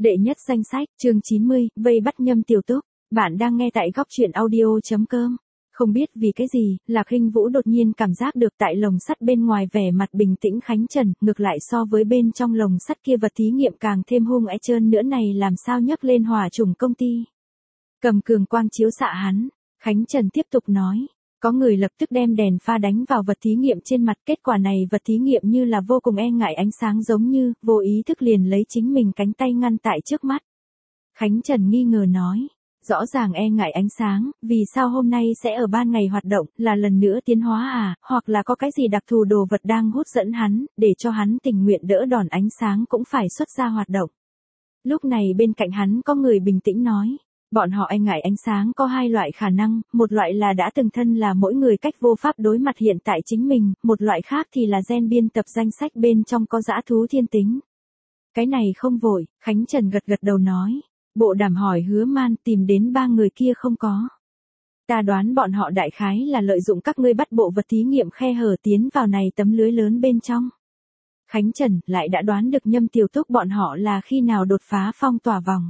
Đệ nhất danh sách, chương 90, vây bắt Nhâm Tiểu Túc. Bạn đang nghe tại góc truyện audio.com. Không biết vì cái gì, Lạc Hinh Vũ đột nhiên cảm giác được tại lồng sắt bên ngoài vẻ mặt bình tĩnh Khánh Trần, ngược lại so với bên trong lồng sắt kia vật thí nghiệm càng thêm hung ác trơn nữa này làm sao nhấc lên hỏa chủng công ty. Cầm cường quang chiếu xạ hắn, Khánh Trần tiếp tục nói. Có người lập tức đem đèn pha đánh vào vật thí nghiệm trên mặt, kết quả này vật thí nghiệm như là vô cùng e ngại ánh sáng giống như, vô ý thức liền lấy chính mình cánh tay ngăn tại trước mắt. Khánh Trần nghi ngờ nói, rõ ràng e ngại ánh sáng, vì sao hôm nay sẽ ở ban ngày hoạt động, là lần nữa tiến hóa à, hoặc là có cái gì đặc thù đồ vật đang hút dẫn hắn, để cho hắn tình nguyện đỡ đòn ánh sáng cũng phải xuất ra hoạt động. Lúc này bên cạnh hắn có người bình tĩnh nói. Bọn họ e ngại ánh sáng có hai loại khả năng, một loại là đã từng thân là mỗi người cách vô pháp đối mặt hiện tại chính mình, một loại khác thì là gen biên tập danh sách bên trong có dã thú thiên tính. Cái này không vội, Khánh Trần gật gật đầu nói. Bộ đàm hỏi Hứa Man tìm đến ba người kia không có. Ta đoán bọn họ đại khái là lợi dụng các ngươi bắt bộ vật thí nghiệm khe hở tiến vào này tấm lưới lớn bên trong. Khánh Trần lại đã đoán được Nhâm Tiểu Túc bọn họ là khi nào đột phá phong tỏa vòng.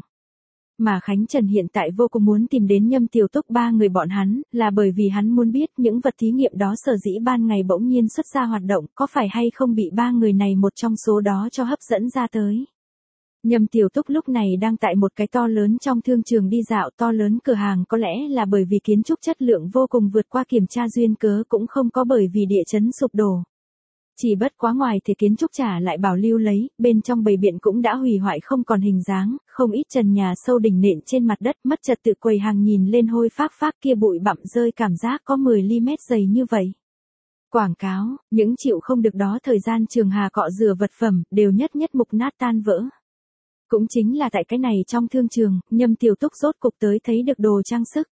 Mà Khánh Trần hiện tại vô cùng muốn tìm đến Nhâm Tiểu Túc ba người bọn hắn, là bởi vì hắn muốn biết những vật thí nghiệm đó sở dĩ ban ngày bỗng nhiên xuất ra hoạt động, có phải hay không bị ba người này một trong số đó cho hấp dẫn ra tới. Nhâm Tiểu Túc lúc này đang tại một cái to lớn trong thương trường đi dạo, to lớn cửa hàng có lẽ là bởi vì kiến trúc chất lượng vô cùng vượt qua kiểm tra duyên cớ, cũng không có bởi vì địa chấn sụp đổ. Chỉ bất quá ngoài thì kiến trúc trả lại bảo lưu lấy, bên trong bầy biện cũng đã hủy hoại không còn hình dáng, không ít trần nhà sâu đỉnh nện trên mặt đất, mất trật tự quầy hàng nhìn lên hôi phác kia bụi bặm rơi cảm giác có 10 ly-mét dày như vậy. Quảng cáo, những chịu không được đó thời gian trường hà cọ rửa vật phẩm, đều nhất mục nát tan vỡ. Cũng chính là tại cái này trong thương trường, Nhâm Tiểu Túc rốt cục tới thấy được đồ trang sức.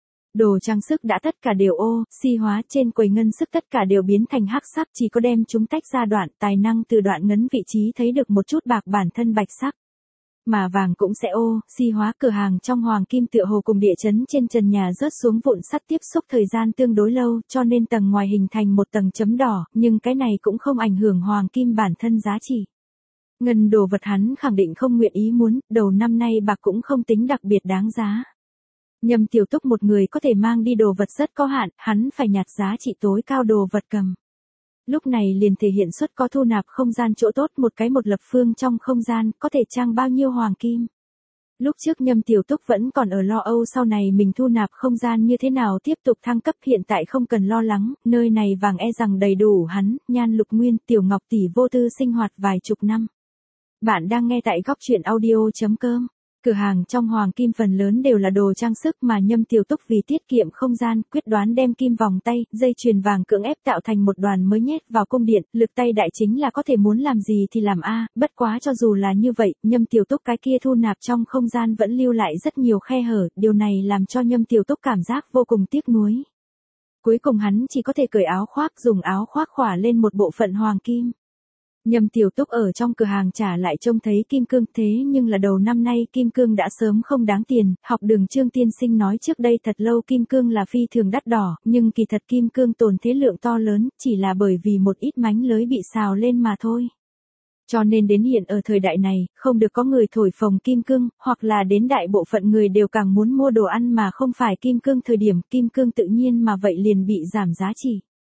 Đồ trang sức đã tất cả đều oxy hóa, trên quầy ngân sức tất cả đều biến thành hắc sắc, chỉ có đem chúng tách ra đoạn tài năng từ đoạn ngấn vị trí thấy được một chút bạc bản thân bạch sắc. Mà vàng cũng sẽ oxy hóa, cửa hàng trong hoàng kim tựa hồ cùng địa chấn trên trần nhà rớt xuống vụn sắt tiếp xúc thời gian tương đối lâu, cho nên tầng ngoài hình thành một tầng chấm đỏ, nhưng cái này cũng không ảnh hưởng hoàng kim bản thân giá trị. Ngân đồ vật hắn khẳng định không nguyện ý muốn, đầu năm nay bạc cũng không tính đặc biệt đáng giá. Nhâm Tiểu Túc một người có thể mang đi đồ vật rất có hạn, hắn phải nhặt giá trị tối cao đồ vật cầm. Lúc này liền thể hiện xuất có thu nạp không gian chỗ tốt, một lập phương trong không gian, có thể trang bao nhiêu hoàng kim. Lúc trước Nhâm Tiểu Túc vẫn còn ở lo âu sau này mình thu nạp không gian như thế nào tiếp tục thăng cấp, hiện tại không cần lo lắng, nơi này vàng e rằng đầy đủ hắn, Nhan Lục Nguyên, Tiểu Ngọc tỷ vô tư sinh hoạt vài chục năm. Bạn đang nghe tại góc truyện audio.com. Cửa hàng trong hoàng kim phần lớn đều là đồ trang sức mà Nhâm Tiểu Túc vì tiết kiệm không gian, quyết đoán đem kim vòng tay, dây chuyền vàng cưỡng ép tạo thành một đoàn mới nhét vào cung điện, lực tay đại chính là có thể muốn làm gì thì làm bất quá cho dù là như vậy, Nhâm Tiểu Túc cái kia thu nạp trong không gian vẫn lưu lại rất nhiều khe hở, điều này làm cho Nhâm Tiểu Túc cảm giác vô cùng tiếc nuối. Cuối cùng hắn chỉ có thể cởi áo khoác, dùng áo khoác khỏa lên một bộ phận hoàng kim. Nhâm Tiểu Túc ở trong cửa hàng trả lại trông thấy kim cương, thế nhưng là đầu năm nay kim cương đã sớm không đáng tiền, học đường Trương tiên sinh nói trước đây thật lâu kim cương là phi thường đắt đỏ, nhưng kỳ thật kim cương tồn thế lượng to lớn, chỉ là bởi vì một ít mánh lới bị xào lên mà thôi. Cho nên đến hiện ở thời đại này, không được có người thổi phồng kim cương, hoặc là đến đại bộ phận người đều càng muốn mua đồ ăn mà không phải kim cương thời điểm, kim cương tự nhiên mà vậy liền bị giảm giá trị.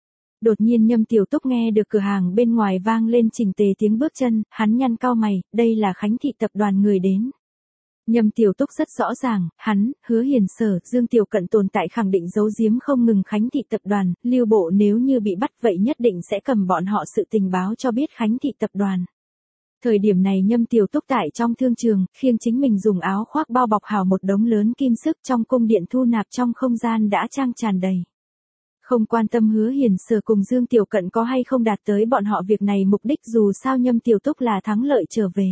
Đột nhiên Nhâm Tiểu Túc nghe được cửa hàng bên ngoài vang lên chỉnh tề tiếng bước chân, hắn nhăn cau mày, đây là Khánh Thị tập đoàn người đến. Nhâm Tiểu Túc rất rõ ràng, hắn, Hứa Hiền Sở, Dương Tiểu Cận tồn tại khẳng định giấu giếm không ngừng Khánh Thị tập đoàn, Lưu Bộ nếu như bị bắt vậy nhất định sẽ cầm bọn họ sự tình báo cho biết Khánh Thị tập đoàn. Thời điểm này Nhâm Tiểu Túc tại trong thương trường, khiêng chính mình dùng áo khoác bao bọc hào một đống lớn kim sức trong cung điện thu nạp trong không gian đã trang tràn đầy. Không quan tâm Hứa Hiền Sở cùng Dương Tiểu Cận có hay không đạt tới bọn họ việc này mục đích, dù sao Nhâm Tiểu Túc là thắng lợi trở về.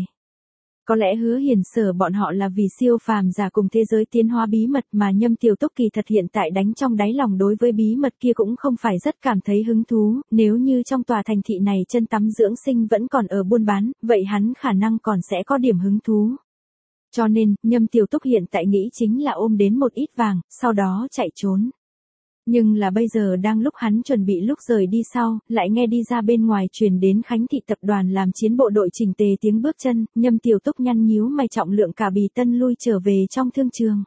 Có lẽ Hứa Hiền Sở bọn họ là vì siêu phàm giả cùng thế giới tiến hóa bí mật mà Nhâm Tiểu Túc kỳ thật hiện tại đánh trong đáy lòng đối với bí mật kia cũng không phải rất cảm thấy hứng thú, nếu như trong tòa thành thị này chân tắm dưỡng sinh vẫn còn ở buôn bán, vậy hắn khả năng còn sẽ có điểm hứng thú. Cho nên, Nhâm Tiểu Túc hiện tại nghĩ chính là ôm đến một ít vàng, sau đó chạy trốn. Nhưng là bây giờ đang lúc hắn chuẩn bị lúc rời đi sau, lại nghe đi ra bên ngoài truyền đến Khánh thị tập đoàn làm chiến bộ đội chỉnh tề tiếng bước chân, Nhâm Tiểu Túc nhăn nhíu mày trọng lượng cả bì tân lui trở về trong thương trường.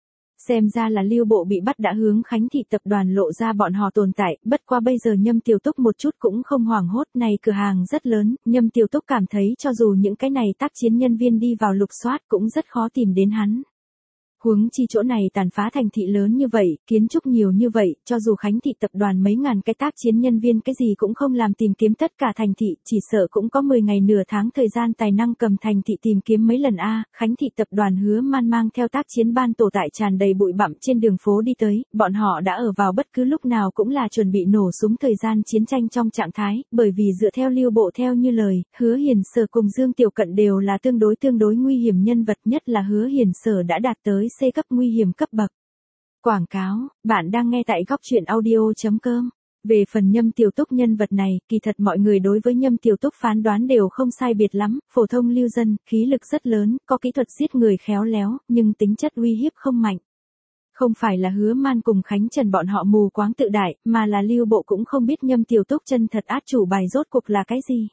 Xem ra là Lưu Bộ bị bắt đã hướng Khánh thị tập đoàn lộ ra bọn họ tồn tại, bất qua bây giờ Nhâm Tiểu Túc một chút cũng không hoảng hốt, này cửa hàng rất lớn, Nhâm Tiểu Túc cảm thấy cho dù những cái này tác chiến nhân viên đi vào lục soát cũng rất khó tìm đến hắn. Huống chi chỗ này tàn phá thành thị lớn như vậy, kiến trúc nhiều như vậy, cho dù Khánh thị tập đoàn mấy ngàn cái tác chiến nhân viên cái gì cũng không làm tìm kiếm tất cả thành thị, chỉ sợ cũng có 10 ngày nửa tháng thời gian tài năng cầm thành thị tìm kiếm mấy lần a. Khánh thị tập đoàn Hứa Man mang theo tác chiến ban tổ tại tràn đầy bụi bặm trên đường phố đi tới, bọn họ đã ở vào bất cứ lúc nào cũng là chuẩn bị nổ súng thời gian chiến tranh trong trạng thái, bởi vì dựa theo Lưu Bộ theo như lời, Hứa Hiền Sở cùng Dương Tiểu Cận đều là tương đối nguy hiểm nhân vật, nhất là Hứa Hiền Sở đã đạt tới C cấp nguy hiểm cấp bậc. Quảng cáo, bạn đang nghe tại góc truyện audio.com. Về phần Nhâm Tiểu Túc nhân vật này, kỳ thật mọi người đối với Nhâm Tiểu Túc phán đoán đều không sai biệt lắm, phổ thông lưu dân, khí lực rất lớn, có kỹ thuật giết người khéo léo, nhưng tính chất uy hiếp không mạnh. Không phải là Hứa Man cùng Khánh Trần bọn họ mù quáng tự đại, mà là Lưu Bộ cũng không biết Nhâm Tiểu Túc chân thật át chủ bài rốt cuộc là cái gì.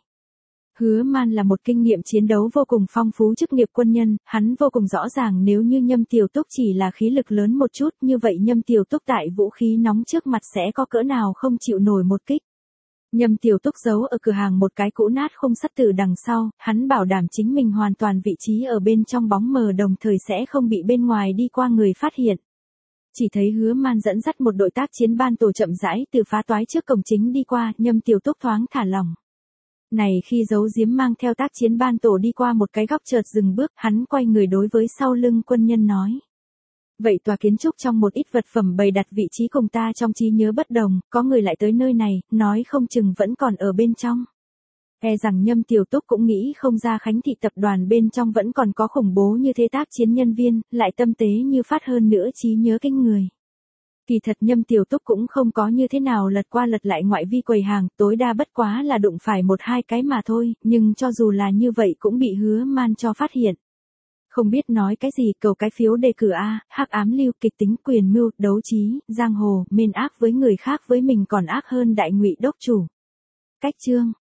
Hứa Man là một kinh nghiệm chiến đấu vô cùng phong phú chức nghiệp quân nhân, hắn vô cùng rõ ràng nếu như Nhâm Tiểu Túc chỉ là khí lực lớn một chút, như vậy Nhâm Tiểu Túc tại vũ khí nóng trước mặt sẽ có cỡ nào không chịu nổi một kích. Nhâm Tiểu Túc giấu ở cửa hàng một cái cũ nát không sắt từ đằng sau, hắn bảo đảm chính mình hoàn toàn vị trí ở bên trong bóng mờ đồng thời sẽ không bị bên ngoài đi qua người phát hiện. Chỉ thấy Hứa Man dẫn dắt một đội tác chiến ban tổ chậm rãi từ phá toái trước cổng chính đi qua, Nhâm Tiểu Túc thoáng thả lỏng. Này khi giấu giếm mang theo tác chiến ban tổ đi qua một cái góc chợt dừng bước, hắn quay người đối với sau lưng quân nhân nói. Vậy tòa kiến trúc trong một ít vật phẩm bày đặt vị trí cùng ta trong trí nhớ bất đồng, có người lại tới nơi này, nói không chừng vẫn còn ở bên trong. E rằng Nhâm Tiểu Túc cũng nghĩ không ra Khánh thị tập đoàn bên trong vẫn còn có khủng bố như thế tác chiến nhân viên, lại tâm tế như phát hơn nữa trí nhớ kinh người. Kỳ thật Nhâm Tiểu Túc cũng không có như thế nào lật qua lật lại ngoại vi quầy hàng, tối đa bất quá là đụng phải một hai cái mà thôi, nhưng cho dù là như vậy cũng bị Hứa Man cho phát hiện. Không biết nói cái gì, cầu cái phiếu đề cử A, hắc ám lưu, kịch tính, quyền mưu, đấu trí, giang hồ, mên ác với người khác với mình còn ác hơn đại ngụy đốc chủ. Cách chương